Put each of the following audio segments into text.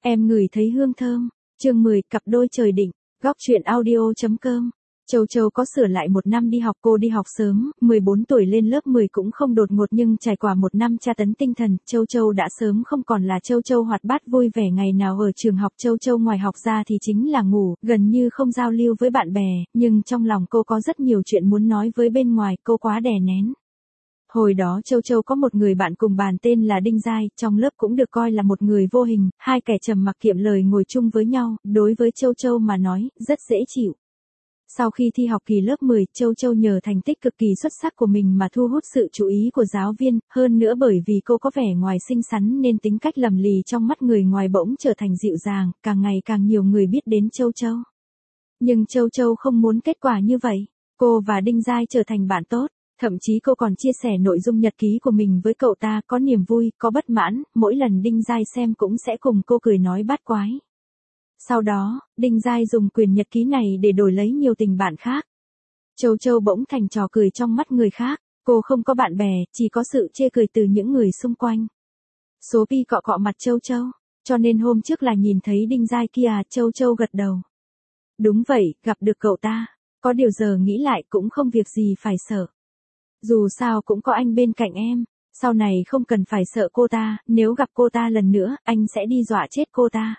Em ngửi thấy hương thơm. Chương 10, cặp đôi trời định. Góc truyện audio.com. Châu Châu có sửa lại một năm đi học, cô đi học sớm, 14 tuổi lên lớp 10 cũng không đột ngột, nhưng trải qua một năm tra tấn tinh thần, Châu Châu đã sớm không còn là Châu Châu hoạt bát vui vẻ ngày nào ở trường học. Châu Châu ngoài học ra thì chính là ngủ, gần như không giao lưu với bạn bè, nhưng trong lòng cô có rất nhiều chuyện muốn nói với bên ngoài, cô quá đè nén. Hồi đó Châu Châu có một người bạn cùng bàn tên là Đinh Giai, trong lớp cũng được coi là một người vô hình, hai kẻ trầm mặc kiệm lời ngồi chung với nhau, đối với Châu Châu mà nói, rất dễ chịu. Sau khi thi học kỳ lớp 10, Châu Châu nhờ thành tích cực kỳ xuất sắc của mình mà thu hút sự chú ý của giáo viên, hơn nữa bởi vì cô có vẻ ngoài xinh xắn nên tính cách lầm lì trong mắt người ngoài bỗng trở thành dịu dàng, càng ngày càng nhiều người biết đến Châu Châu. Nhưng Châu Châu không muốn kết quả như vậy, cô và Đinh Giai trở thành bạn tốt. Thậm chí cô còn chia sẻ nội dung nhật ký của mình với cậu ta, có niềm vui, có bất mãn, mỗi lần Đinh Giai xem cũng sẽ cùng cô cười nói bát quái. Sau đó, Đinh Giai dùng quyển nhật ký này để đổi lấy nhiều tình bạn khác. Châu Châu bỗng thành trò cười trong mắt người khác, cô không có bạn bè, chỉ có sự chê cười từ những người xung quanh. Số pi cọ cọ mặt Châu Châu, cho nên hôm trước là nhìn thấy Đinh Giai kia, Châu Châu gật đầu. Đúng vậy, gặp được cậu ta, có điều giờ nghĩ lại cũng không việc gì phải sợ. Dù sao cũng có anh bên cạnh em, sau này không cần phải sợ cô ta, nếu gặp cô ta lần nữa, anh sẽ đi dọa chết cô ta.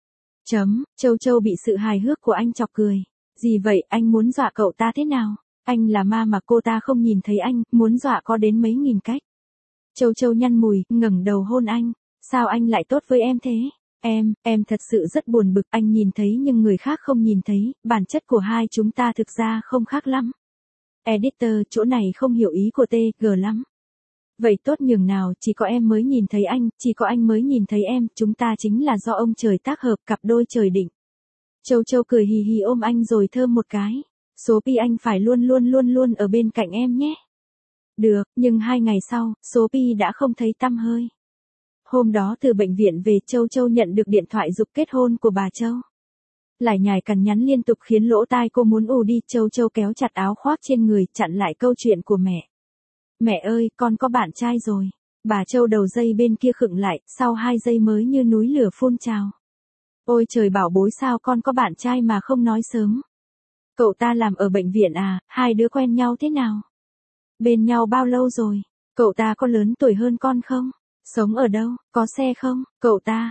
Châu Châu bị sự hài hước của anh chọc cười. Gì vậy, anh muốn dọa cậu ta thế nào? Anh là ma mà cô ta không nhìn thấy anh, muốn dọa có đến mấy nghìn cách. Châu Châu nhăn mùi, ngẩng đầu hôn anh. Sao anh lại tốt với em thế? Em thật sự rất buồn bực, anh nhìn thấy nhưng người khác không nhìn thấy, bản chất của hai chúng ta thực ra không khác lắm. Editor, chỗ này không hiểu ý của TG lắm. Vậy tốt nhường nào, chỉ có em mới nhìn thấy anh, chỉ có anh mới nhìn thấy em, chúng ta chính là do ông trời tác hợp, cặp đôi trời định. Châu Châu cười hì hì ôm anh rồi thơm một cái. Số pi anh phải luôn luôn ở bên cạnh em nhé. Được, nhưng 2 ngày sau, số pi đã không thấy tăm hơi. Hôm đó từ bệnh viện về, Châu Châu nhận được điện thoại giục kết hôn của bà Châu. Lải nhải cằn nhắn liên tục khiến lỗ tai cô muốn ù đi. Châu Châu kéo chặt áo khoác trên người, chặn lại câu chuyện của mẹ. Mẹ ơi, con có bạn trai rồi. Bà Châu đầu dây bên kia khựng lại, sau 2 giây mới như núi lửa phun trào. Ôi trời bảo bối, sao con có bạn trai mà không nói sớm? Cậu ta làm ở bệnh viện à, hai đứa quen nhau thế nào? Bên nhau bao lâu rồi? Cậu ta có lớn tuổi hơn con không? Sống ở đâu, có xe không? Cậu ta,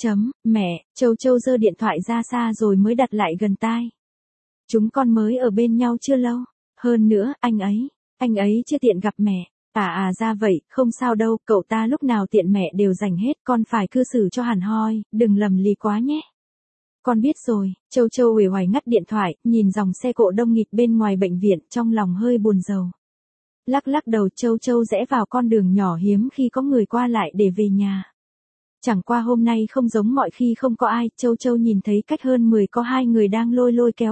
mẹ, Châu Châu giơ điện thoại ra xa rồi mới đặt lại gần tai. Chúng con mới ở bên nhau chưa lâu. Hơn nữa, anh ấy chưa tiện gặp mẹ. Ra vậy, không sao đâu, cậu ta lúc nào tiện mẹ đều dành hết, con phải cư xử cho hẳn hoi, đừng lầm lì quá nhé. Con biết rồi. Châu Châu uể oải ngắt điện thoại, nhìn dòng xe cộ đông nghịt bên ngoài bệnh viện, trong lòng hơi buồn rầu. Lắc đầu, Châu Châu rẽ vào con đường nhỏ hiếm khi có người qua lại để về nhà. Chẳng qua hôm nay không giống mọi khi không có ai, Châu Châu nhìn thấy cách hơn 10 có 2 người đang lôi kéo.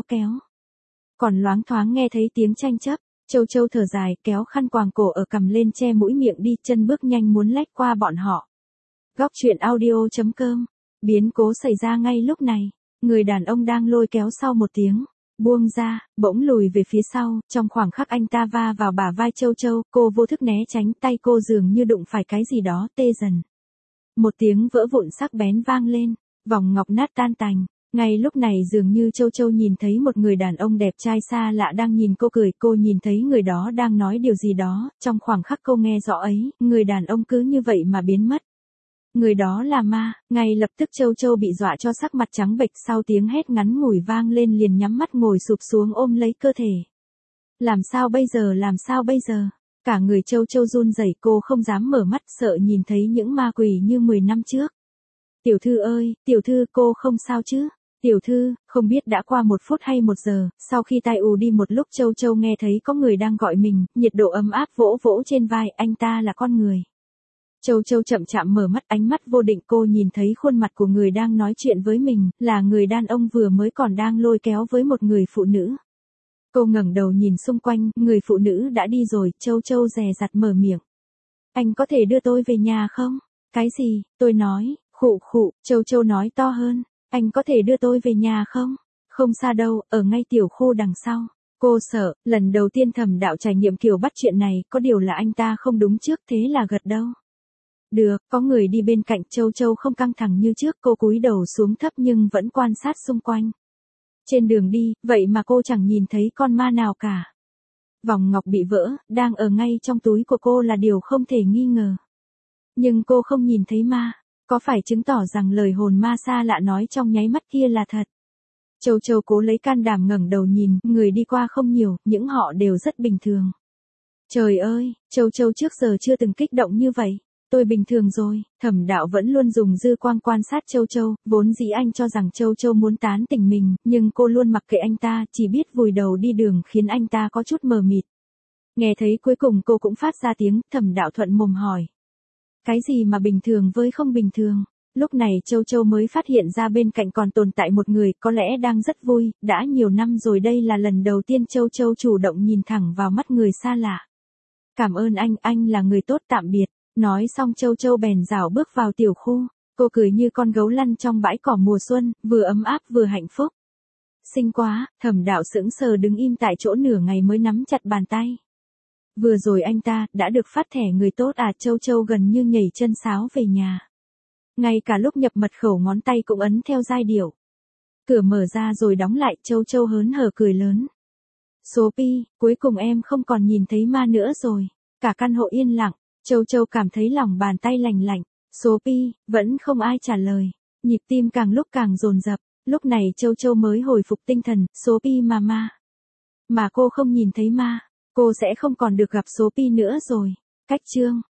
Còn loáng thoáng nghe thấy tiếng tranh chấp, Châu Châu thở dài, kéo khăn quàng cổ ở cằm lên che mũi miệng đi, chân bước nhanh muốn lách qua bọn họ. Góc truyện audio.com. Biến cố xảy ra ngay lúc này, người đàn ông đang lôi kéo sau một tiếng buông ra, bỗng lùi về phía sau, trong khoảng khắc anh ta va vào bả vai Châu Châu, cô vô thức né tránh, tay cô dường như đụng phải cái gì đó, tê dần. Một tiếng vỡ vụn sắc bén vang lên, vòng ngọc nát tan tành. Ngay lúc này dường như Châu Châu nhìn thấy một người đàn ông đẹp trai xa lạ đang nhìn cô cười, cô nhìn thấy người đó đang nói điều gì đó, trong khoảng khắc cô nghe rõ ấy, người đàn ông cứ như vậy mà biến mất. Người đó là ma, ngay lập tức Châu Châu bị dọa cho sắc mặt trắng bệch, sau tiếng hét ngắn ngủi vang lên liền nhắm mắt ngồi sụp xuống ôm lấy cơ thể. Làm sao bây giờ? Cả người Châu Châu run rẩy, cô không dám mở mắt, sợ nhìn thấy những ma quỷ như 10 năm trước. Tiểu thư ơi, tiểu thư, cô không sao chứ? Tiểu thư, không biết đã qua 1 phút hay 1 giờ, sau khi tai ù đi một lúc Châu Châu nghe thấy có người đang gọi mình, nhiệt độ ấm áp vỗ vỗ trên vai, anh ta là con người. Châu Châu chậm chạm mở mắt, ánh mắt vô định, cô nhìn thấy khuôn mặt của người đang nói chuyện với mình, là người đàn ông vừa mới còn đang lôi kéo với một người phụ nữ. Cô ngẩng đầu nhìn xung quanh, người phụ nữ đã đi rồi, Châu Châu dè dặt mở miệng. Anh có thể đưa tôi về nhà không? Cái gì? Tôi nói, khụ, Châu Châu nói to hơn. Anh có thể đưa tôi về nhà không? Không xa đâu, ở ngay tiểu khu đằng sau. Cô sợ, lần đầu tiên Thẩm Đạo trải nghiệm kiểu bắt chuyện này, có điều là anh ta không đúng trước, thế là gật đầu. Được, có người đi bên cạnh Châu Châu không căng thẳng như trước, cô cúi đầu xuống thấp nhưng vẫn quan sát xung quanh. Trên đường đi, vậy mà cô chẳng nhìn thấy con ma nào cả. Vòng ngọc bị vỡ, đang ở ngay trong túi của cô là điều không thể nghi ngờ. Nhưng cô không nhìn thấy ma, có phải chứng tỏ rằng lời hồn ma xa lạ nói trong nháy mắt kia là thật? Châu Châu cố lấy can đảm ngẩng đầu nhìn, người đi qua không nhiều, những họ đều rất bình thường. Trời ơi, Châu Châu trước giờ chưa từng kích động như vậy. Tôi bình thường rồi, Thẩm Đạo vẫn luôn dùng dư quang quan sát Châu Châu, vốn dĩ anh cho rằng Châu Châu muốn tán tỉnh mình, nhưng cô luôn mặc kệ anh ta, chỉ biết vùi đầu đi đường khiến anh ta có chút mờ mịt. Nghe thấy cuối cùng cô cũng phát ra tiếng, Thẩm Đạo thuận mồm hỏi. Cái gì mà bình thường với không bình thường? Lúc này Châu Châu mới phát hiện ra bên cạnh còn tồn tại một người có lẽ đang rất vui, đã nhiều năm rồi đây là lần đầu tiên Châu Châu chủ động nhìn thẳng vào mắt người xa lạ. Cảm ơn anh là người tốt tạm biệt. Nói xong Châu Châu bèn rảo bước vào tiểu khu, cô cười như con gấu lăn trong bãi cỏ mùa xuân, vừa ấm áp vừa hạnh phúc. Xinh quá, Thẩm Đạo sững sờ đứng im tại chỗ nửa ngày mới nắm chặt bàn tay. Vừa rồi anh ta đã được phát thẻ người tốt à? Châu Châu gần như nhảy chân sáo về nhà. Ngay cả lúc nhập mật khẩu ngón tay cũng ấn theo giai điệu. Cửa mở ra rồi đóng lại, Châu Châu hớn hở cười lớn. Sophie, cuối cùng em không còn nhìn thấy ma nữa rồi. Cả căn hộ yên lặng, Châu Châu cảm thấy lòng bàn tay lành lạnh. Sophie, vẫn không ai trả lời. Nhịp tim càng lúc càng dồn dập. Lúc này Châu Châu mới hồi phục tinh thần. Sophie mà cô không nhìn thấy ma. Cô sẽ không còn được gặp Sophie nữa rồi. Cách chương